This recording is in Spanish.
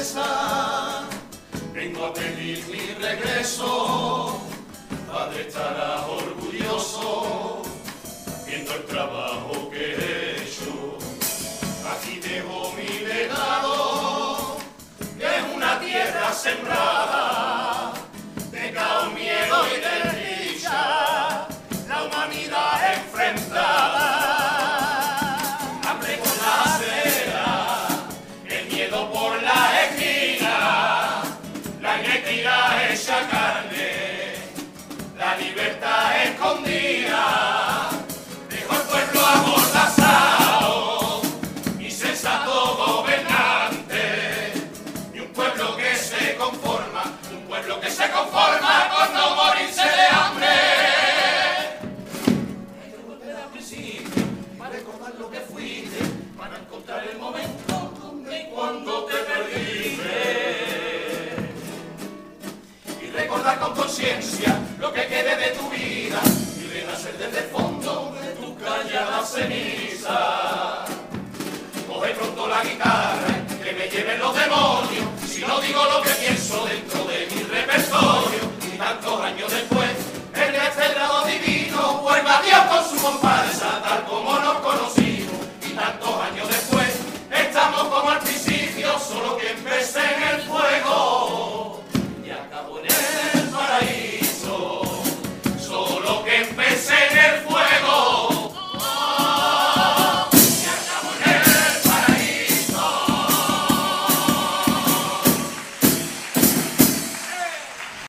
princesa, vengo a pedir mi regreso. Padre estará orgulloso viendo el trabajo que he hecho. Aquí dejo mi legado, que es una tierra sembrada de caos, miedo y desdicha, la humanidad enfrentada. Hambre con la acera, el miedo por la esquina, la inequidad hecha carne, la libertad escondida. Dejó el pueblo amordazado, insensato gobernante, y un pueblo que se conforma, con no morirse de hambre. Hay que volver al principio para recordar lo que fuiste, para encontrar el momento donde y cuando te perdiste, y recordar con conciencia lo que quede de tu vida y renacer desde el fondo de tu callada ceniza. Coge pronto la guitarra, que me lleven los demonios.